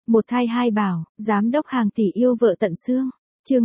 Một thai hai bảo, giám đốc hàng tỷ yêu vợ tận xương. Chương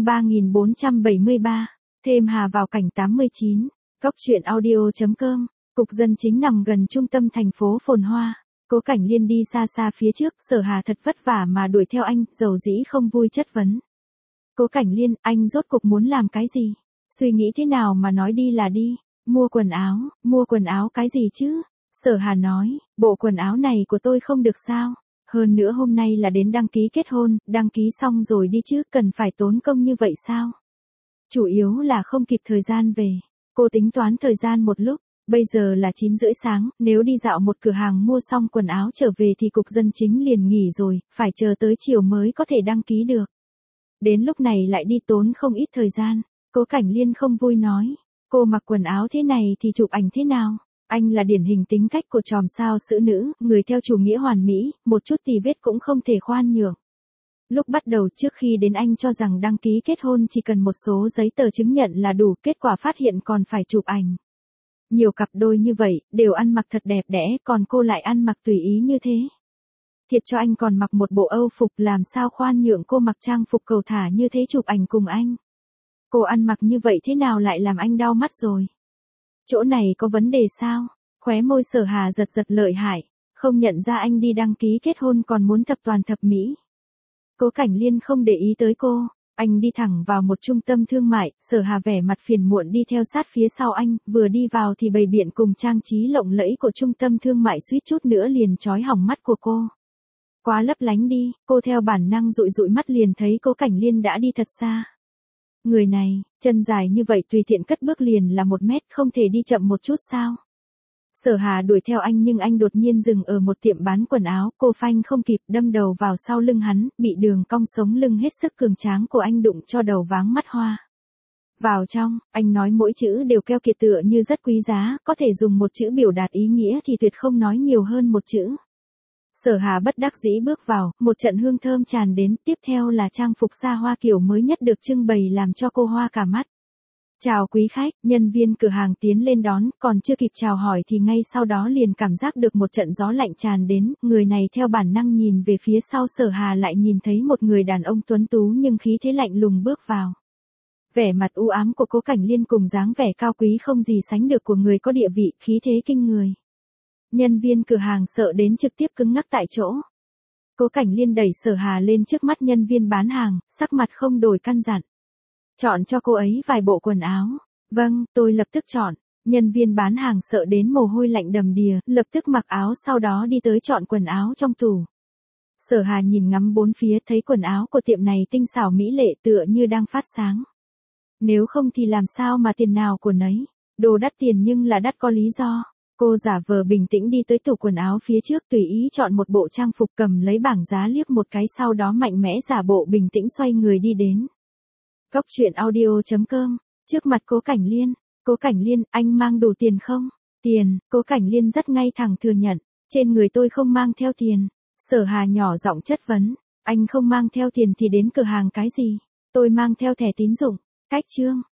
3473. Thêm Hà vào cảnh 89. Cóc truyện audio.com. Cục dân chính nằm gần trung tâm thành phố phồn hoa. Cố Cảnh Liên đi xa xa phía trước, Sở Hà thật vất vả mà đuổi theo anh, dầu dĩ không vui chất vấn. Cố Cảnh Liên, anh rốt cuộc muốn làm cái gì? Suy nghĩ thế nào mà nói đi là đi? Mua quần áo cái gì chứ? Sở Hà nói, bộ quần áo này của tôi không được sao? Hơn nữa hôm nay là đến đăng ký kết hôn, đăng ký xong rồi đi chứ, cần phải tốn công như vậy sao? Chủ yếu là không kịp thời gian về. Cô tính toán thời gian một lúc, bây giờ là 9:30 sáng, nếu đi dạo một cửa hàng mua xong quần áo trở về thì cục dân chính liền nghỉ rồi, phải chờ tới chiều mới có thể đăng ký được. Đến lúc này lại đi tốn không ít thời gian. Cố Cảnh Liên không vui nói, cô mặc quần áo thế này thì chụp ảnh thế nào? Anh là điển hình tính cách của chòm sao sữ nữ, người theo chủ nghĩa hoàn mỹ, một chút tì vết cũng không thể khoan nhượng. Lúc bắt đầu trước khi đến anh cho rằng đăng ký kết hôn chỉ cần một số giấy tờ chứng nhận là đủ, kết quả phát hiện còn phải chụp ảnh. Nhiều cặp đôi như vậy, đều ăn mặc thật đẹp đẽ, còn cô lại ăn mặc tùy ý như thế. Thiệt cho anh còn mặc một bộ Âu phục, làm sao khoan nhượng cô mặc trang phục cầu thả như thế chụp ảnh cùng anh. Cô ăn mặc như vậy thế nào lại làm anh đau mắt rồi? Chỗ này có vấn đề sao? Khóe môi Sở Hà giật giật lợi hại, không nhận ra anh đi đăng ký kết hôn còn muốn thập toàn thập mỹ. Cố Cảnh Liên không để ý tới cô, anh đi thẳng vào một trung tâm thương mại, Sở Hà vẻ mặt phiền muộn đi theo sát phía sau anh, vừa đi vào thì bày biện cùng trang trí lộng lẫy của trung tâm thương mại suýt chút nữa liền chói hỏng mắt của cô. Quá lấp lánh đi, cô theo bản năng dụi dụi mắt liền thấy Cố Cảnh Liên đã đi thật xa. Người này, chân dài như vậy tùy tiện cất bước liền là 1 mét, không thể đi chậm một chút sao? Sở Hà đuổi theo anh nhưng anh đột nhiên dừng ở một tiệm bán quần áo, cô phanh không kịp đâm đầu vào sau lưng hắn, bị đường cong sống lưng hết sức cường tráng của anh đụng cho đầu váng mắt hoa. Vào trong, anh nói mỗi chữ đều keo kiệt tựa như rất quý giá, có thể dùng một chữ biểu đạt ý nghĩa thì tuyệt không nói nhiều hơn một chữ. Sở Hà bất đắc dĩ bước vào, một trận hương thơm tràn đến, tiếp theo là trang phục xa hoa kiểu mới nhất được trưng bày làm cho cô hoa cả mắt. Chào quý khách, nhân viên cửa hàng tiến lên đón, còn chưa kịp chào hỏi thì ngay sau đó liền cảm giác được một trận gió lạnh tràn đến, người này theo bản năng nhìn về phía sau, Sở Hà lại nhìn thấy một người đàn ông tuấn tú nhưng khí thế lạnh lùng bước vào. Vẻ mặt u ám của Cố Cảnh Liên cùng dáng vẻ cao quý không gì sánh được của người có địa vị, khí thế kinh người. Nhân viên cửa hàng sợ đến trực tiếp cứng ngắc tại chỗ. Cố Cảnh Liên đẩy Sở Hà lên trước mắt nhân viên bán hàng, sắc mặt không đổi căn dặn. Chọn cho cô ấy vài bộ quần áo. Vâng, tôi lập tức chọn. Nhân viên bán hàng sợ đến mồ hôi lạnh đầm đìa, lập tức mặc áo sau đó đi tới chọn quần áo trong tủ. Sở Hà nhìn ngắm bốn phía thấy quần áo của tiệm này tinh xảo mỹ lệ tựa như đang phát sáng. Nếu không thì làm sao mà tiền nào của nấy. Đồ đắt tiền nhưng là đắt có lý do. Cô giả vờ bình tĩnh đi tới tủ quần áo phía trước tùy ý chọn một bộ trang phục, cầm lấy bảng giá liếc một cái sau đó mạnh mẽ giả bộ bình tĩnh xoay người đi đến. Cóc truyện audio.com. Trước mặt Cố Cảnh Liên. Cố Cảnh Liên, anh mang đủ tiền không? Tiền, Cố Cảnh Liên rất ngay thẳng thừa nhận. Trên người tôi không mang theo tiền. Sở Hà nhỏ giọng chất vấn. Anh không mang theo tiền thì đến cửa hàng cái gì? Tôi mang theo thẻ tín dụng. Cách trương.